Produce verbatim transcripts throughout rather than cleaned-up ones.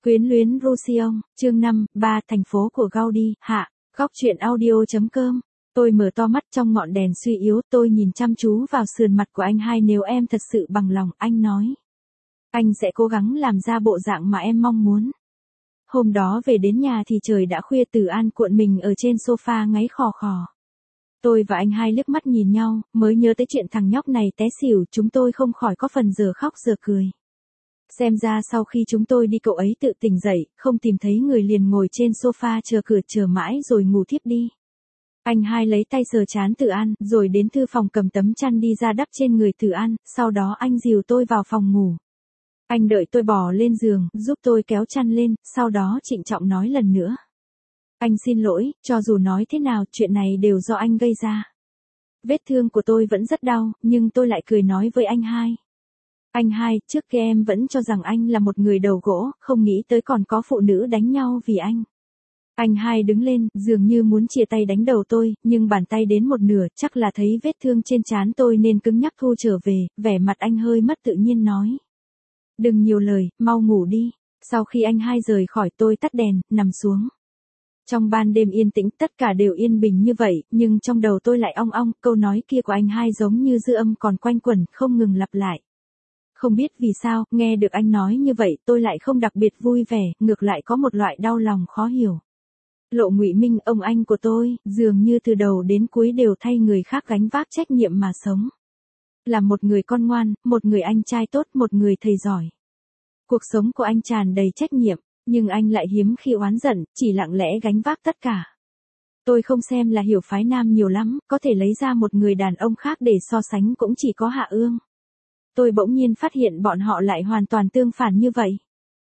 Quyến luyến Roussillon, chương năm, ba thành phố của Gaudi, hạ, góc truyện audio.com. Tôi mở to mắt trong ngọn đèn suy yếu, tôi nhìn chăm chú vào sườn mặt của anh hai. Nếu em thật sự bằng lòng, anh nói. Anh sẽ cố gắng làm ra bộ dạng mà em mong muốn. Hôm đó về đến nhà thì trời đã khuya. Tử An cuộn mình ở trên sofa ngáy khò khò. Tôi và anh hai liếc mắt nhìn nhau, mới nhớ tới chuyện thằng nhóc này té xỉu. Chúng tôi không khỏi có phần giờ khóc giờ cười. Xem ra sau khi chúng tôi đi cậu ấy tự tỉnh dậy, không tìm thấy người liền ngồi trên sofa chờ cửa chờ mãi rồi ngủ thiếp đi. Anh hai lấy tay sờ trán Tử An, rồi đến thư phòng cầm tấm chăn đi ra đắp trên người Tử An, sau đó anh dìu tôi vào phòng ngủ. Anh đợi tôi bò lên giường, giúp tôi kéo chăn lên, sau đó trịnh trọng nói lần nữa. Anh xin lỗi, cho dù nói thế nào, chuyện này đều do anh gây ra. Vết thương của tôi vẫn rất đau, nhưng tôi lại cười nói với anh hai. Anh hai, trước kia em vẫn cho rằng anh là một người đầu gỗ, không nghĩ tới còn có phụ nữ đánh nhau vì anh. Anh hai đứng lên, dường như muốn chia tay đánh đầu tôi, nhưng bàn tay đến một nửa, chắc là thấy vết thương trên trán tôi nên cứng nhắc thu trở về, vẻ mặt anh hơi mất tự nhiên nói. Đừng nhiều lời, mau ngủ đi. Sau khi anh hai rời khỏi, tôi tắt đèn, nằm xuống. Trong ban đêm yên tĩnh, tất cả đều yên bình như vậy, nhưng trong đầu tôi lại ong ong, câu nói kia của anh hai giống như dư âm còn quanh quẩn, không ngừng lặp lại. Không biết vì sao, nghe được anh nói như vậy, tôi lại không đặc biệt vui vẻ, ngược lại có một loại đau lòng khó hiểu. Lộ Ngụy Minh, ông anh của tôi, dường như từ đầu đến cuối đều thay người khác gánh vác trách nhiệm mà sống. Là một người con ngoan, một người anh trai tốt, một người thầy giỏi. Cuộc sống của anh tràn đầy trách nhiệm, nhưng anh lại hiếm khi oán giận, chỉ lặng lẽ gánh vác tất cả. Tôi không xem là hiểu phái nam nhiều lắm, có thể lấy ra một người đàn ông khác để so sánh cũng chỉ có Hạ Ương. Tôi bỗng nhiên phát hiện bọn họ lại hoàn toàn tương phản như vậy.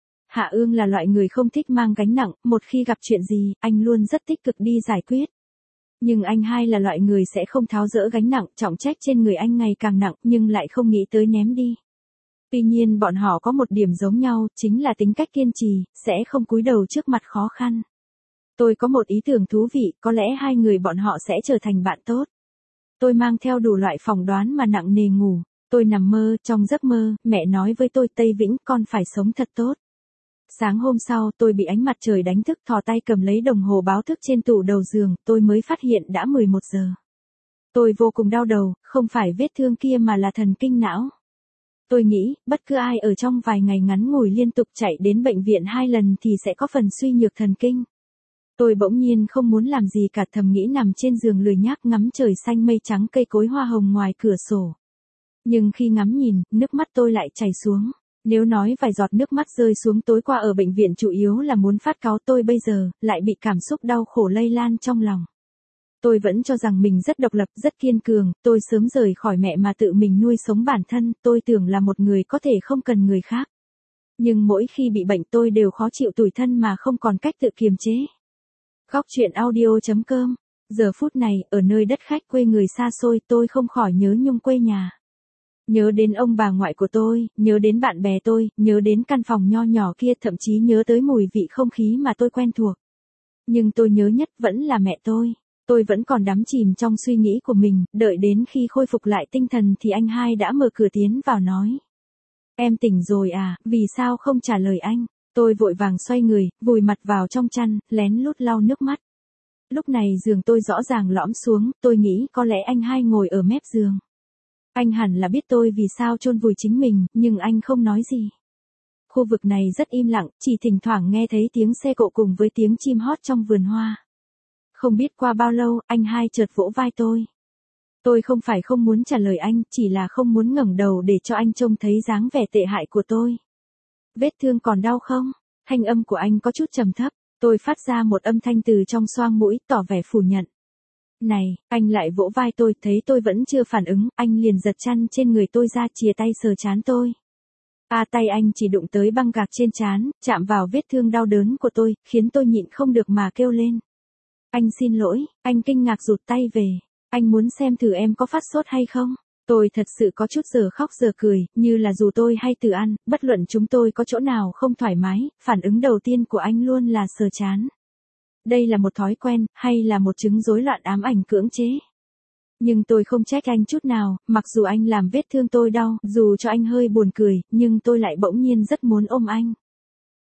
Hạ Ương là loại người không thích mang gánh nặng, một khi gặp chuyện gì, anh luôn rất tích cực đi giải quyết. Nhưng anh hai là loại người sẽ không tháo dỡ gánh nặng, trọng trách trên người anh ngày càng nặng, nhưng lại không nghĩ tới ném đi. Tuy nhiên bọn họ có một điểm giống nhau, chính là tính cách kiên trì, sẽ không cúi đầu trước mặt khó khăn. Tôi có một ý tưởng thú vị, có lẽ hai người bọn họ sẽ trở thành bạn tốt. Tôi mang theo đủ loại phỏng đoán mà nặng nề ngủ. Tôi nằm mơ, trong giấc mơ, mẹ nói với tôi, Tây Vĩnh, con phải sống thật tốt. Sáng hôm sau, tôi bị ánh mặt trời đánh thức, thò tay cầm lấy đồng hồ báo thức trên tủ đầu giường, tôi mới phát hiện đã mười một giờ. Tôi vô cùng đau đầu, không phải vết thương kia mà là thần kinh não. Tôi nghĩ, bất cứ ai ở trong vài ngày ngắn ngủi liên tục chạy đến bệnh viện hai lần thì sẽ có phần suy nhược thần kinh. Tôi bỗng nhiên không muốn làm gì cả, thầm nghĩ nằm trên giường lười nhác ngắm trời xanh mây trắng cây cối hoa hồng ngoài cửa sổ. Nhưng khi ngắm nhìn, nước mắt tôi lại chảy xuống. Nếu nói vài giọt nước mắt rơi xuống tối qua ở bệnh viện chủ yếu là muốn phát cáu, tôi bây giờ lại bị cảm xúc đau khổ lây lan trong lòng. Tôi vẫn cho rằng mình rất độc lập, rất kiên cường, tôi sớm rời khỏi mẹ mà tự mình nuôi sống bản thân, tôi tưởng là một người có thể không cần người khác. Nhưng mỗi khi bị bệnh tôi đều khó chịu tủi thân mà không còn cách tự kiềm chế. Góc truyện audio.com. Giờ phút này, ở nơi đất khách quê người xa xôi, tôi không khỏi nhớ nhung quê nhà. Nhớ đến ông bà ngoại của tôi, nhớ đến bạn bè tôi, nhớ đến căn phòng nho nhỏ kia, thậm chí nhớ tới mùi vị không khí mà tôi quen thuộc. Nhưng tôi nhớ nhất vẫn là mẹ tôi. Tôi vẫn còn đắm chìm trong suy nghĩ của mình, đợi đến khi khôi phục lại tinh thần thì anh hai đã mở cửa tiến vào nói. Em tỉnh rồi à, vì sao không trả lời anh? Tôi vội vàng xoay người, vùi mặt vào trong chăn, lén lút lau nước mắt. Lúc này giường tôi rõ ràng lõm xuống, tôi nghĩ có lẽ anh hai ngồi ở mép giường. Anh hẳn là biết tôi vì sao chôn vùi chính mình, nhưng anh không nói gì. Khu vực này rất im lặng, chỉ thỉnh thoảng nghe thấy tiếng xe cộ cùng với tiếng chim hót trong vườn hoa. Không biết qua bao lâu, anh hai chợt vỗ vai tôi. Tôi không phải không muốn trả lời anh, chỉ là không muốn ngẩng đầu để cho anh trông thấy dáng vẻ tệ hại của tôi. Vết thương còn đau không? Thanh âm của anh có chút trầm thấp, tôi phát ra một âm thanh từ trong xoang mũi, tỏ vẻ phủ nhận. Này, anh lại vỗ vai tôi, thấy tôi vẫn chưa phản ứng, anh liền giật chăn trên người tôi ra, chìa tay sờ trán tôi. À, tay anh chỉ đụng tới băng gạc trên trán, chạm vào vết thương đau đớn của tôi, khiến tôi nhịn không được mà kêu lên. Anh xin lỗi, anh kinh ngạc rụt tay về. Anh muốn xem thử em có phát sốt hay không? Tôi thật sự có chút giờ khóc giờ cười, như là dù tôi hay Tử An, bất luận chúng tôi có chỗ nào không thoải mái, phản ứng đầu tiên của anh luôn là sờ trán. Đây là một thói quen, hay là một chứng rối loạn ám ảnh cưỡng chế? Nhưng tôi không trách anh chút nào, mặc dù anh làm vết thương tôi đau, dù cho anh hơi buồn cười, nhưng tôi lại bỗng nhiên rất muốn ôm anh.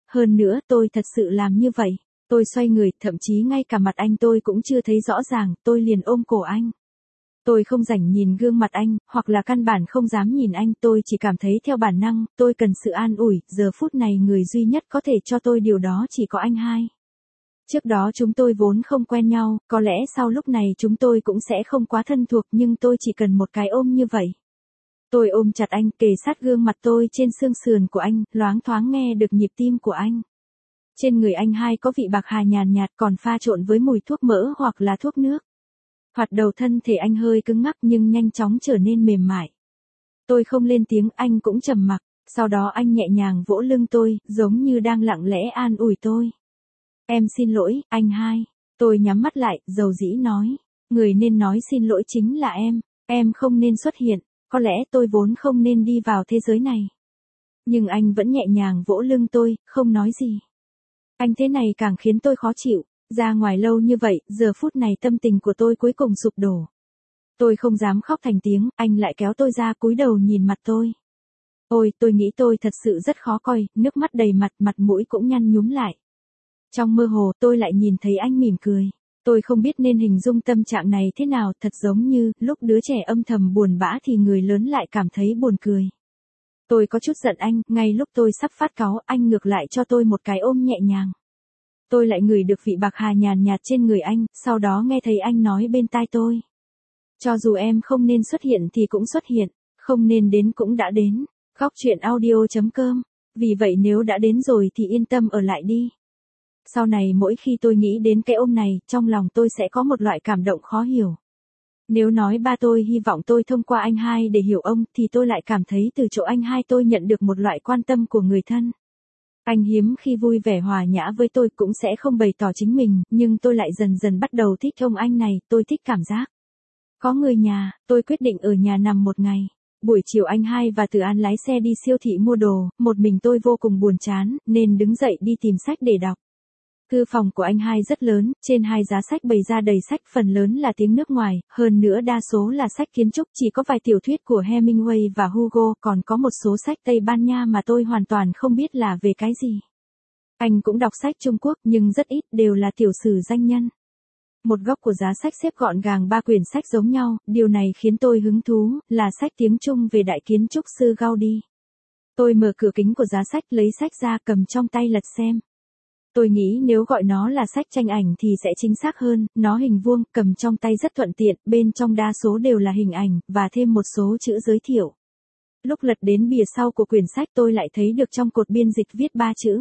hơn nữa tôi thật sự làm như vậy. Tôi xoay người, thậm chí ngay cả mặt anh tôi cũng chưa thấy rõ ràng, tôi liền ôm cổ anh. Tôi không rảnh nhìn gương mặt anh, hoặc là căn bản không dám nhìn anh, tôi chỉ cảm thấy theo bản năng, tôi cần sự an ủi, giờ phút này người duy nhất có thể cho tôi điều đó chỉ có anh hai. Trước đó chúng tôi vốn không quen nhau, có lẽ sau lúc này chúng tôi cũng sẽ không quá thân thuộc nhưng tôi chỉ cần một cái ôm như vậy. Tôi ôm chặt anh, kề sát gương mặt tôi trên xương sườn của anh, loáng thoáng nghe được nhịp tim của anh. Trên người anh hai có vị bạc hà nhàn nhạt còn pha trộn với mùi thuốc mỡ hoặc là thuốc nước. Hoạt đầu thân thể anh hơi cứng ngắc nhưng nhanh chóng trở nên mềm mại. Tôi không lên tiếng, anh cũng trầm mặc, sau đó anh nhẹ nhàng vỗ lưng tôi, giống như đang lặng lẽ an ủi tôi. Em xin lỗi, anh hai. Tôi nhắm mắt lại, dầu dĩ nói. Người nên nói xin lỗi chính là em, em không nên xuất hiện, có lẽ tôi vốn không nên đi vào thế giới này. Nhưng anh vẫn nhẹ nhàng vỗ lưng tôi, không nói gì. Anh thế này càng khiến tôi khó chịu, ra ngoài lâu như vậy, giờ phút này tâm tình của tôi cuối cùng sụp đổ. Tôi không dám khóc thành tiếng, anh lại kéo tôi ra cúi đầu nhìn mặt tôi. Ôi, tôi nghĩ tôi thật sự rất khó coi, nước mắt đầy mặt, mặt mũi cũng nhăn nhúm lại. Trong mơ hồ, tôi lại nhìn thấy anh mỉm cười. Tôi không biết nên hình dung tâm trạng này thế nào, thật giống như, lúc đứa trẻ âm thầm buồn bã thì người lớn lại cảm thấy buồn cười. Tôi có chút giận anh, ngay lúc tôi sắp phát cáu, anh ngược lại cho tôi một cái ôm nhẹ nhàng. Tôi lại ngửi được vị bạc hà nhàn nhạt trên người anh, sau đó nghe thấy anh nói bên tai tôi. Cho dù em không nên xuất hiện thì cũng xuất hiện, không nên đến cũng đã đến. Góc truyện audio chấm com. Vì vậy nếu đã đến rồi thì yên tâm ở lại đi. Sau này mỗi khi tôi nghĩ đến cái ôm này, trong lòng tôi sẽ có một loại cảm động khó hiểu. Nếu nói ba tôi hy vọng tôi thông qua anh hai để hiểu ông, thì tôi lại cảm thấy từ chỗ anh hai tôi nhận được một loại quan tâm của người thân. Anh hiếm khi vui vẻ hòa nhã với tôi cũng sẽ không bày tỏ chính mình, nhưng tôi lại dần dần bắt đầu thích ông anh này, tôi thích cảm giác. Có người nhà, tôi quyết định ở nhà nằm một ngày. Buổi chiều anh hai và Từ An lái xe đi siêu thị mua đồ, một mình tôi vô cùng buồn chán, nên đứng dậy đi tìm sách để đọc. Thư phòng của anh hai rất lớn, trên hai giá sách bày ra đầy sách, phần lớn là tiếng nước ngoài, hơn nữa đa số là sách kiến trúc, chỉ có vài tiểu thuyết của Hemingway và Hugo, còn có một số sách Tây Ban Nha mà tôi hoàn toàn không biết là về cái gì. Anh cũng đọc sách Trung Quốc, nhưng rất ít, đều là tiểu sử danh nhân. Một góc của giá sách xếp gọn gàng ba quyển sách giống nhau, điều này khiến tôi hứng thú, là sách tiếng Trung về đại kiến trúc sư Gaudi. Tôi mở cửa kính của giá sách, lấy sách ra cầm trong tay lật xem. Tôi nghĩ nếu gọi nó là sách tranh ảnh thì sẽ chính xác hơn, nó hình vuông, cầm trong tay rất thuận tiện, bên trong đa số đều là hình ảnh, và thêm một số chữ giới thiệu. Lúc lật đến bìa sau của quyển sách tôi lại thấy được trong cột biên dịch viết ba chữ.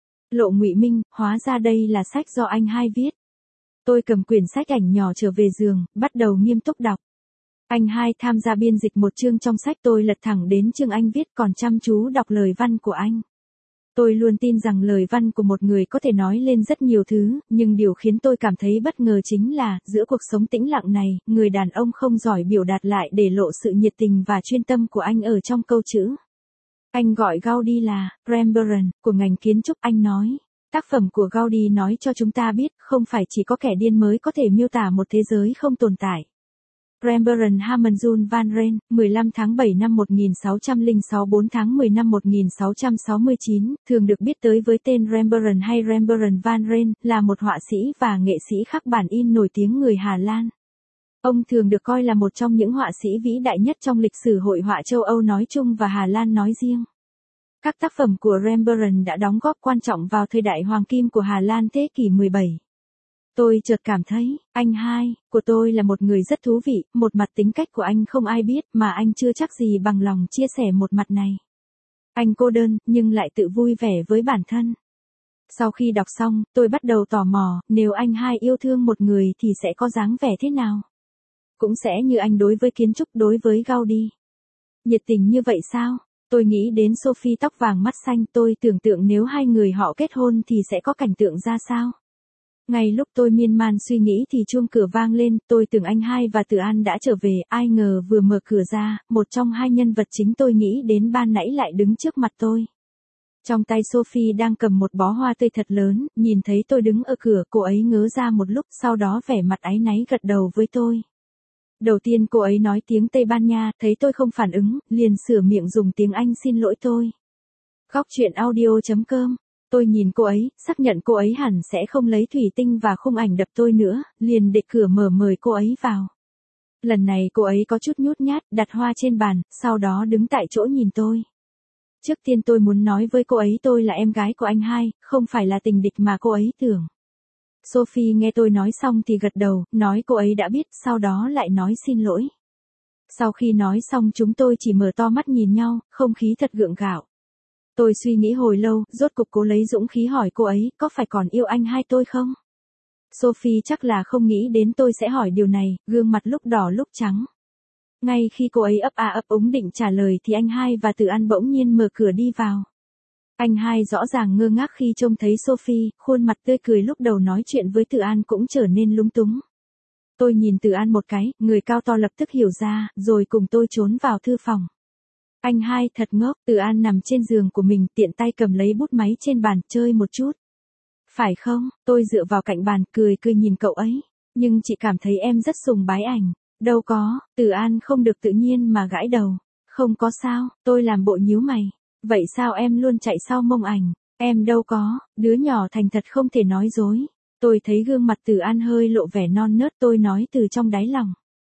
Lộ Ngụy Minh, hóa ra đây là sách do anh hai viết. Tôi cầm quyển sách ảnh nhỏ trở về giường, bắt đầu nghiêm túc đọc. Anh hai tham gia biên dịch một chương trong sách, tôi lật thẳng đến chương anh viết còn chăm chú đọc lời văn của anh. Tôi luôn tin rằng lời văn của một người có thể nói lên rất nhiều thứ, nhưng điều khiến tôi cảm thấy bất ngờ chính là, giữa cuộc sống tĩnh lặng này, người đàn ông không giỏi biểu đạt lại để lộ sự nhiệt tình và chuyên tâm của anh ở trong câu chữ. Anh gọi Gaudi là Rembrandt của ngành kiến trúc, anh nói. Tác phẩm của Gaudi nói cho chúng ta biết, không phải chỉ có kẻ điên mới có thể miêu tả một thế giới không tồn tại. Rembrandt Herman Jules van Rijn, mười lăm tháng bảy năm một nghìn sáu trăm lẻ sáu bốn tháng mười năm một nghìn sáu trăm sáu mươi chín, thường được biết tới với tên Rembrandt hay Rembrandt van Rijn, là một họa sĩ và nghệ sĩ khắc bản in nổi tiếng người Hà Lan. Ông thường được coi là một trong những họa sĩ vĩ đại nhất trong lịch sử hội họa châu Âu nói chung và Hà Lan nói riêng. Các tác phẩm của Rembrandt đã đóng góp quan trọng vào thời đại hoàng kim của Hà Lan thế kỷ mười bảy. Tôi chợt cảm thấy, anh hai, của tôi là một người rất thú vị, một mặt tính cách của anh không ai biết mà anh chưa chắc gì bằng lòng chia sẻ một mặt này. Anh cô đơn, nhưng lại tự vui vẻ với bản thân. Sau khi đọc xong, tôi bắt đầu tò mò, nếu anh hai yêu thương một người thì sẽ có dáng vẻ thế nào? Cũng sẽ như anh đối với kiến trúc, đối với Gaudi. Nhiệt tình như vậy sao? Tôi nghĩ đến Sophie tóc vàng mắt xanh, tôi tưởng tượng nếu hai người họ kết hôn thì sẽ có cảnh tượng ra sao? Ngay lúc tôi miên man suy nghĩ thì chuông cửa vang lên, tôi tưởng anh hai và Từ An đã trở về, ai ngờ vừa mở cửa ra, một trong hai nhân vật chính tôi nghĩ đến ban nãy lại đứng trước mặt tôi. Trong tay Sophie đang cầm một bó hoa tươi thật lớn, nhìn thấy tôi đứng ở cửa, cô ấy ngớ ra một lúc, sau đó vẻ mặt áy náy gật đầu với tôi. Đầu tiên cô ấy nói tiếng Tây Ban Nha, thấy tôi không phản ứng, liền sửa miệng dùng tiếng Anh xin lỗi tôi. Góc truyện audio chấm com Tôi nhìn cô ấy, xác nhận cô ấy hẳn sẽ không lấy thủy tinh và khung ảnh đập tôi nữa, liền để cửa mở mời cô ấy vào. Lần này cô ấy có chút nhút nhát, đặt hoa trên bàn, sau đó đứng tại chỗ nhìn tôi. Trước tiên tôi muốn nói với cô ấy tôi là em gái của anh hai, không phải là tình địch mà cô ấy tưởng. Sophie nghe tôi nói xong thì gật đầu, nói cô ấy đã biết, sau đó lại nói xin lỗi. Sau khi nói xong chúng tôi chỉ mở to mắt nhìn nhau, không khí thật gượng gạo. Tôi suy nghĩ hồi lâu, rốt cục cố lấy dũng khí hỏi cô ấy, có phải còn yêu anh hai tôi không? Sophie chắc là không nghĩ đến tôi sẽ hỏi điều này, gương mặt lúc đỏ lúc trắng. Ngay khi cô ấy ấp a ấp úng định trả lời thì anh hai và Từ An bỗng nhiên mở cửa đi vào. Anh hai rõ ràng ngơ ngác khi trông thấy Sophie, khuôn mặt tươi cười lúc đầu nói chuyện với Từ An cũng trở nên lúng túng. Tôi nhìn Từ An một cái, người cao to lập tức hiểu ra, rồi cùng tôi trốn vào thư phòng. Anh hai thật ngốc, Từ An nằm trên giường của mình tiện tay cầm lấy bút máy trên bàn, chơi một chút. Phải không, tôi dựa vào cạnh bàn, cười cười nhìn cậu ấy. Nhưng chị cảm thấy em rất sùng bái ảnh. Đâu có, Từ An không được tự nhiên mà gãi đầu. Không có sao, tôi làm bộ nhíu mày. Vậy sao em luôn chạy sau mông ảnh? Em đâu có, đứa nhỏ thành thật không thể nói dối. Tôi thấy gương mặt Từ An hơi lộ vẻ non nớt, tôi nói từ trong đáy lòng.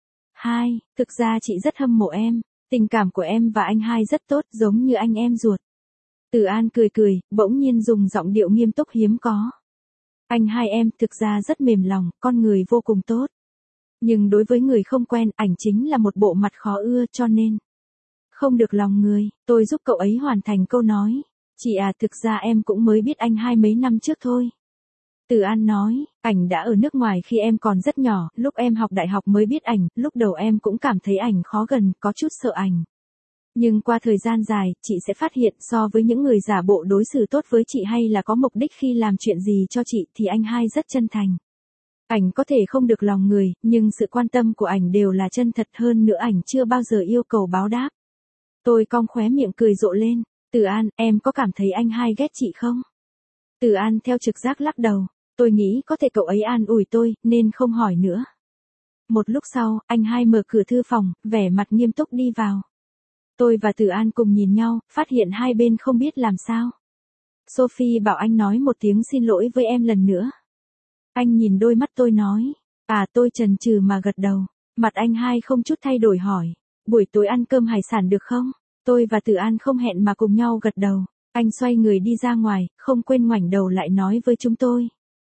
Hai, thực ra chị rất hâm mộ em. Tình cảm của em và anh hai rất tốt, giống như anh em ruột. Từ An cười cười, bỗng nhiên dùng giọng điệu nghiêm túc hiếm có. Anh hai em thực ra rất mềm lòng, con người vô cùng tốt. Nhưng đối với người không quen, ảnh chính là một bộ mặt khó ưa, cho nên không được lòng người. Tôi giúp cậu ấy hoàn thành câu nói. Chị à, thực ra em cũng mới biết anh hai mấy năm trước thôi. Từ An nói, ảnh đã ở nước ngoài khi em còn rất nhỏ, lúc em học đại học mới biết ảnh, lúc đầu em cũng cảm thấy ảnh khó gần, có chút sợ ảnh. Nhưng qua thời gian dài, chị sẽ phát hiện so với những người giả bộ đối xử tốt với chị hay là có mục đích khi làm chuyện gì cho chị thì anh hai rất chân thành. Ảnh có thể không được lòng người, nhưng sự quan tâm của ảnh đều là chân thật, hơn nữa ảnh chưa bao giờ yêu cầu báo đáp. Tôi cong khóe miệng cười rộ lên. Từ An, em có cảm thấy anh hai ghét chị không? Từ An theo trực giác lắc đầu. Tôi nghĩ có thể cậu ấy an ủi tôi, nên không hỏi nữa. Một lúc sau, anh hai mở cửa thư phòng, vẻ mặt nghiêm túc đi vào. Tôi và Từ An cùng nhìn nhau, phát hiện hai bên không biết làm sao. Sophie bảo anh nói một tiếng xin lỗi với em lần nữa. Anh nhìn đôi mắt tôi nói. À, tôi chần chừ mà gật đầu. Mặt anh hai không chút thay đổi hỏi. Buổi tối ăn cơm hải sản được không? Tôi và Từ An không hẹn mà cùng nhau gật đầu. Anh xoay người đi ra ngoài, không quên ngoảnh đầu lại nói với chúng tôi.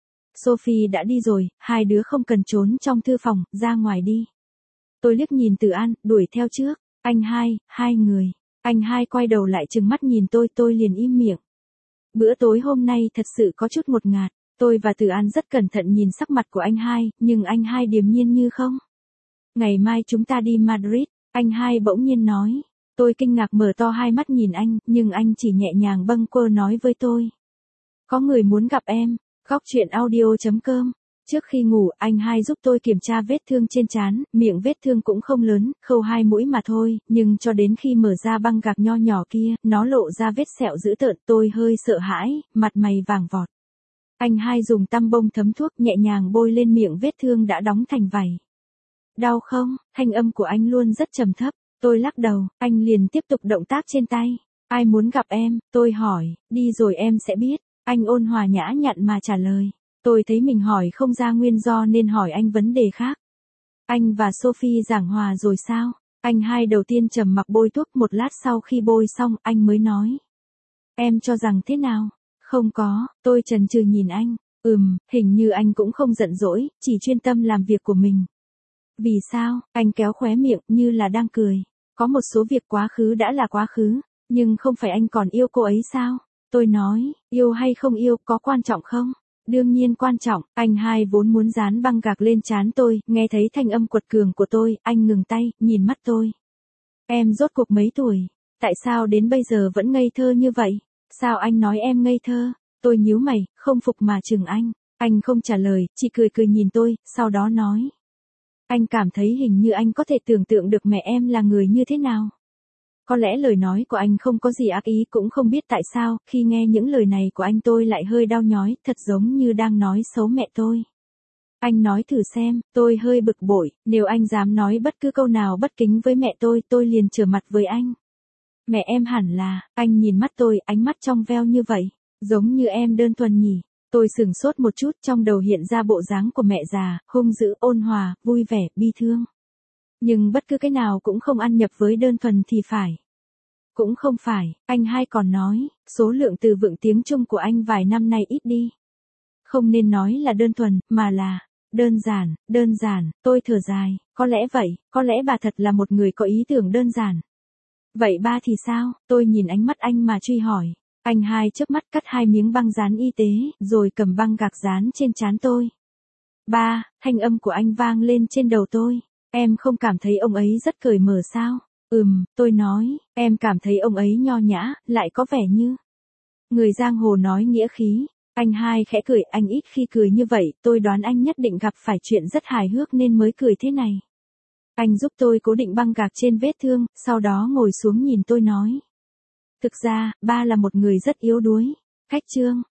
Sophie đã đi rồi, hai đứa không cần trốn trong thư phòng, ra ngoài đi. Tôi liếc nhìn Từ An, đuổi theo trước. Anh hai, hai người. Anh hai quay đầu lại trừng mắt nhìn tôi, tôi liền im miệng. Bữa tối hôm nay thật sự có chút ngột ngạt. Tôi và Từ An rất cẩn thận nhìn sắc mặt của anh hai, nhưng anh hai điềm nhiên như không. Ngày mai chúng ta đi Madrid, anh hai bỗng nhiên nói. Tôi kinh ngạc mở to hai mắt nhìn anh, nhưng anh chỉ nhẹ nhàng bâng quơ nói với tôi. Có người muốn gặp em. Góc truyện audio chấm com. Trước khi ngủ, anh hai giúp tôi kiểm tra vết thương trên trán, miệng vết thương cũng không lớn, khâu hai mũi mà thôi, nhưng cho đến khi mở ra băng gạc nho nhỏ kia, nó lộ ra vết sẹo dữ tợn, tôi hơi sợ hãi, mặt mày vàng vọt. Anh hai dùng tăm bông thấm thuốc nhẹ nhàng bôi lên miệng vết thương đã đóng thành vảy. Đau không? Thanh âm của anh luôn rất trầm thấp. Tôi lắc đầu, anh liền tiếp tục động tác trên tay. Ai muốn gặp em? Tôi hỏi, đi rồi em sẽ biết. Anh ôn hòa nhã nhặn mà trả lời. Tôi thấy mình hỏi không ra nguyên do nên hỏi anh vấn đề khác. Anh và Sophie giảng hòa rồi sao? Anh hai đầu tiên trầm mặc bôi thuốc, một lát sau khi bôi xong anh mới nói. Em cho rằng thế nào? Không có, tôi chần chừ nhìn anh. Ừm, hình như anh cũng không giận dỗi, chỉ chuyên tâm làm việc của mình. Vì sao? Anh kéo khóe miệng như là đang cười. Có một số việc quá khứ đã là quá khứ, nhưng không phải anh còn yêu cô ấy sao? Tôi nói, yêu hay không yêu có quan trọng không? Đương nhiên quan trọng. Anh hai vốn muốn dán băng gạc lên trán tôi, nghe thấy thanh âm quật cường của tôi, anh ngừng tay, nhìn mắt tôi. Em rốt cuộc mấy tuổi? Tại sao đến bây giờ vẫn ngây thơ như vậy? Sao anh nói em ngây thơ? Tôi nhíu mày, không phục mà chừng anh. Anh không trả lời, chỉ cười cười nhìn tôi, sau đó nói. Anh cảm thấy hình như anh có thể tưởng tượng được mẹ em là người như thế nào. Có lẽ lời nói của anh không có gì ác ý, cũng không biết tại sao, khi nghe những lời này của anh tôi lại hơi đau nhói, thật giống như đang nói xấu mẹ tôi. Anh nói thử xem, tôi hơi bực bội, nếu anh dám nói bất cứ câu nào bất kính với mẹ tôi, tôi liền trở mặt với anh. Mẹ em hẳn là, anh nhìn mắt tôi, ánh mắt trong veo như vậy. Giống như em đơn thuần nhỉ. Tôi sửng sốt một chút, trong đầu hiện ra bộ dáng của mẹ già, hung dữ, ôn hòa, vui vẻ, bi thương. Nhưng bất cứ cái nào cũng không ăn nhập với đơn thuần thì phải. Cũng không phải, anh hai còn nói, số lượng từ vựng tiếng Trung của anh vài năm nay ít đi. Không nên nói là đơn thuần, mà là đơn giản, đơn giản, tôi thở dài, có lẽ vậy, có lẽ bà thật là một người có ý tưởng đơn giản. Vậy ba thì sao? Tôi nhìn ánh mắt anh mà truy hỏi. Anh hai chớp mắt cắt hai miếng băng dán y tế, rồi cầm băng gạc dán trên trán tôi. Ba, thanh âm của anh vang lên trên đầu tôi. Em không cảm thấy ông ấy rất cởi mở sao? Ừm, tôi nói, em cảm thấy ông ấy nho nhã, lại có vẻ như người giang hồ nói nghĩa khí. Anh hai khẽ cười, anh ít khi cười như vậy, tôi đoán anh nhất định gặp phải chuyện rất hài hước nên mới cười thế này. Anh giúp tôi cố định băng gạc trên vết thương, sau đó ngồi xuống nhìn tôi nói. Thực ra, ba là một người rất yếu đuối. Khách trương,